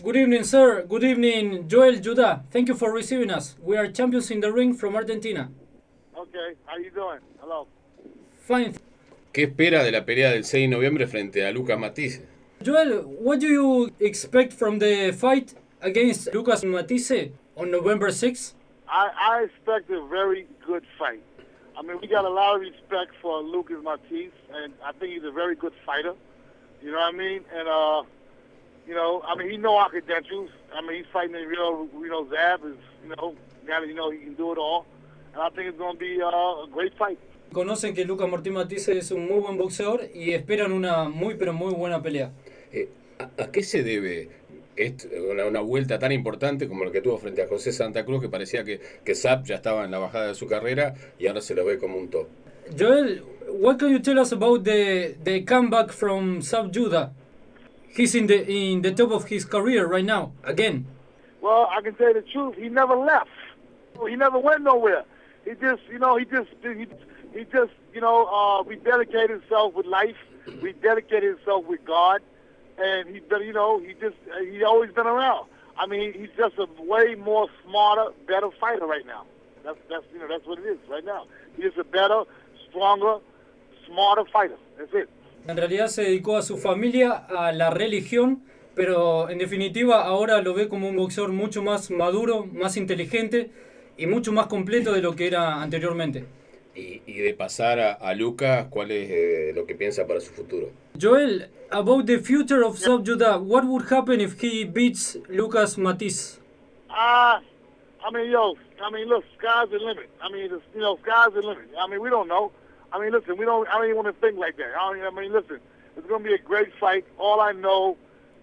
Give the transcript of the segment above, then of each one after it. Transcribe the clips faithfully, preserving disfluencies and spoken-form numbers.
Good evening, sir. Good evening, Joel Judah. Thank you for receiving us. We are champions in the ring from Argentina. Okay, how you doing? Hello. Fine. ¿Qué espera de la pelea del seis de noviembre frente a Lucas Matisse? Joel, what do you expect from the fight against Lucas Matisse on November sixth? I, I expect a very good fight. I mean, we got a lot of respect for Lucas Matisse, and I think he's a very good fighter. You know what I mean? And, uh, you know, I mean, he know our credentials. I mean, he's fighting, you know, you know, Zab is, you know, got to, you know, he can do it all. And I think it's going to be uh, a great fight. Conocen que Lucas Martín Matisse es un muy buen boxeador y esperan una muy pero muy buena pelea. Eh, ¿a, ¿A qué se debe est- una, una vuelta tan importante como la que tuvo frente a José Santa Cruz, que parecía que, que Zab ya estaba en la bajada de su carrera y ahora se lo ve como un top? Joel, what can you tell us about the, the comeback from Sab Judah? He's in the in the top of his career right now, again. Well, I can tell you the truth. He never left. He never went nowhere. He just, you know, he just, he, he just, you know, uh, rededicated himself with life. Rededicated himself with God, and he's been, you know, he just, he always been around. I mean, he's just a way more smarter, better fighter right now. That's, that's, you know, that's what it is right now. He's a better, stronger, smarter fighter. That's it. En realidad se dedicó a su familia, a la religión, pero en definitiva ahora lo ve como un boxeador mucho más maduro, más inteligente y mucho más completo de lo que era anteriormente. Y, y de pasar a, a Lucas, ¿cuál es eh, lo que piensa para su futuro? Joel, about the future of Sab Judah, what would happen if he beats Lucas Matisse? Ah, uh, I mean, yo, I mean, look, sky's the limit. I mean, it's, you know, sky's the limit. I mean, we don't know. I mean, listen, we don't. I don't even want to think like that. I, don't, I mean, listen, it's going to be a great fight. All I know,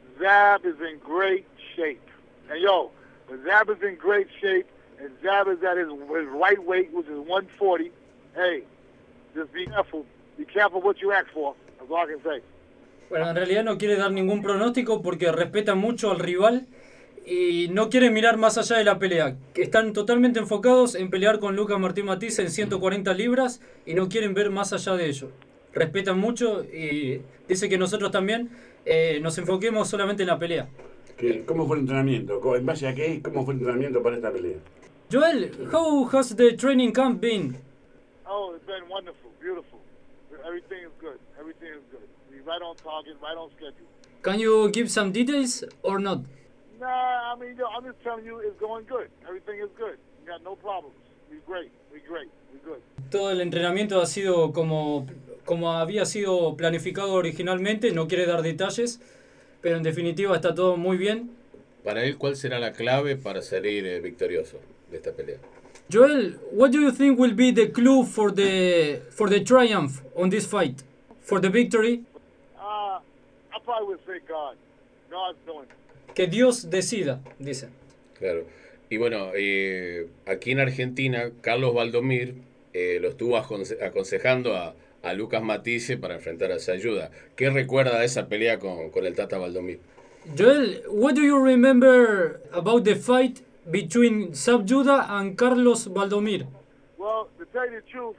Zab is in great shape. And yo, when Zab is in great shape, and Zab is at his, his right weight, which is one forty. Hey, just be careful. Be careful what you ask for. That's all I can say. Bueno, en realidad no quiere dar ningún pronóstico porque respeta mucho al rival y no quiere mirar más allá de la pelea. Están totalmente enfocados en pelear con Lucas Martín Matisse en ciento cuarenta libras y no quieren ver más allá de ello. Respetan mucho y dice que nosotros también eh, nos enfoquemos solamente en la pelea. ¿Cómo fue el entrenamiento? ¿En base a qué? ¿Cómo fue el entrenamiento para esta pelea? Joel, how has the training camp been? Oh, it's been wonderful, beautiful. Everything is good. Everything is good. We're right on target, right on schedule. Can you give some details or not? Nah, I mean, yo, I'm just telling you, it's going good. Everything is good. We got no problems. We're great. We're great. We're good. Todo el entrenamiento ha sido como, como había sido planificado originalmente, no quiere dar detalles, pero en definitiva está todo muy bien. Para él, ¿cuál será la clave para salir eh, victorioso de esta pelea? Joel, what do you think will be the clue for the for the triumph on this fight, for the victory? Uh, I probably would say God. God's doing it. Que Dios decida, dice. Claro. Y bueno, eh, aquí en Argentina, Carlos Valdomir eh, lo estuvo aconse- aconsejando a, a Lucas Matisse para enfrentar a Sayuda. ¿Qué recuerda de esa pelea con, con el Tata Valdomir? Joel, what do you remember about the fight between Sab Judah and Carlos Valdomir? Well, to tell you the truth,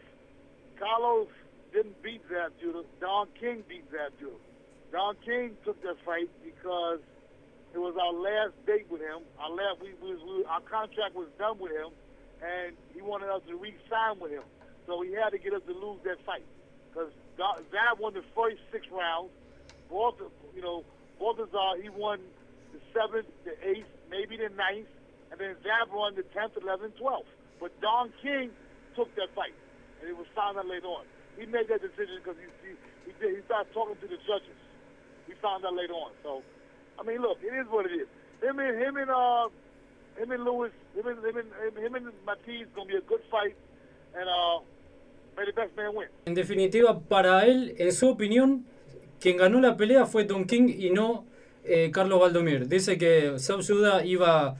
Carlos didn't beat Zab Judah. Don King beat Zab Judah. Don King took that fight because it was our last date with him. Our last, we, we, we, our contract was done with him, and he wanted us to re-sign with him. So he had to get us to lose that fight because Zab won the first six rounds. Walter, you know, Balthazar, he won the seventh, the eighth, maybe the ninth, and then Zab won the tenth, eleventh, twelfth. But Don King took that fight, and it was found out later on. He made that decision because he, he, he, did, he started talking to the judges. We found out later on. So, I mean, look, it is what it is. Him and him and uh, him and Lewis, him and him and him and Matisse gonna be a good fight, and uh, may the best man win. En definitiva, para él, en su opinión, quien ganó la pelea fue Don King y no eh, Carlos Valdomir. Dice que Sab Judah iba,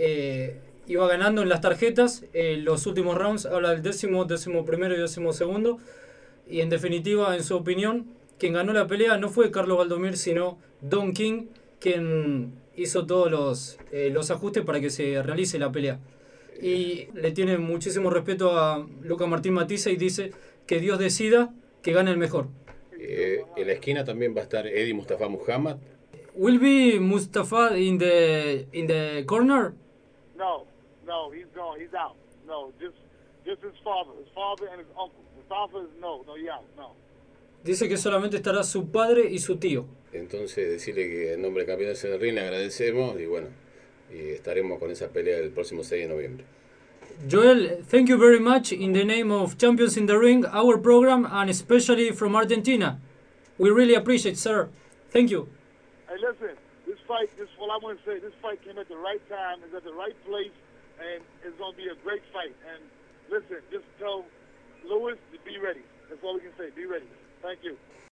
eh, iba ganando en las tarjetas eh, los últimos rounds. Habla del décimo, décimo primero y décimo segundo. Y en definitiva, en su opinión, quien ganó la pelea no fue Carlos Valdomir, sino Don King, quien hizo todos los, eh, los ajustes para que se realice la pelea. Y le tiene muchísimo respeto a Lucas Martín Matisse y dice que Dios decida que gane el mejor. Eh, en la esquina también va a estar Eddie Mustafa Muhammad. will be Mustafa in the in the corner? No, no, he's gone. He's out. No, just just his father. His father and his uncle. Mustafa is no, no, he out. No. Dice que solamente estará su padre y su tío. Entonces decirle que en nombre de Campeones en el Ring le agradecemos y bueno, y estaremos con esa pelea el próximo seis de noviembre. Joel, thank you very much in the name of Champions in the Ring, our program, and especially from Argentina. We really appreciate, sir. Thank you. Hey, listen, this fight, this what I want to say, this fight came at the right time, is at the right place, and it's going to be a great fight. And listen, just tell Lewis to be ready. That's all we can say. Be ready. Thank you.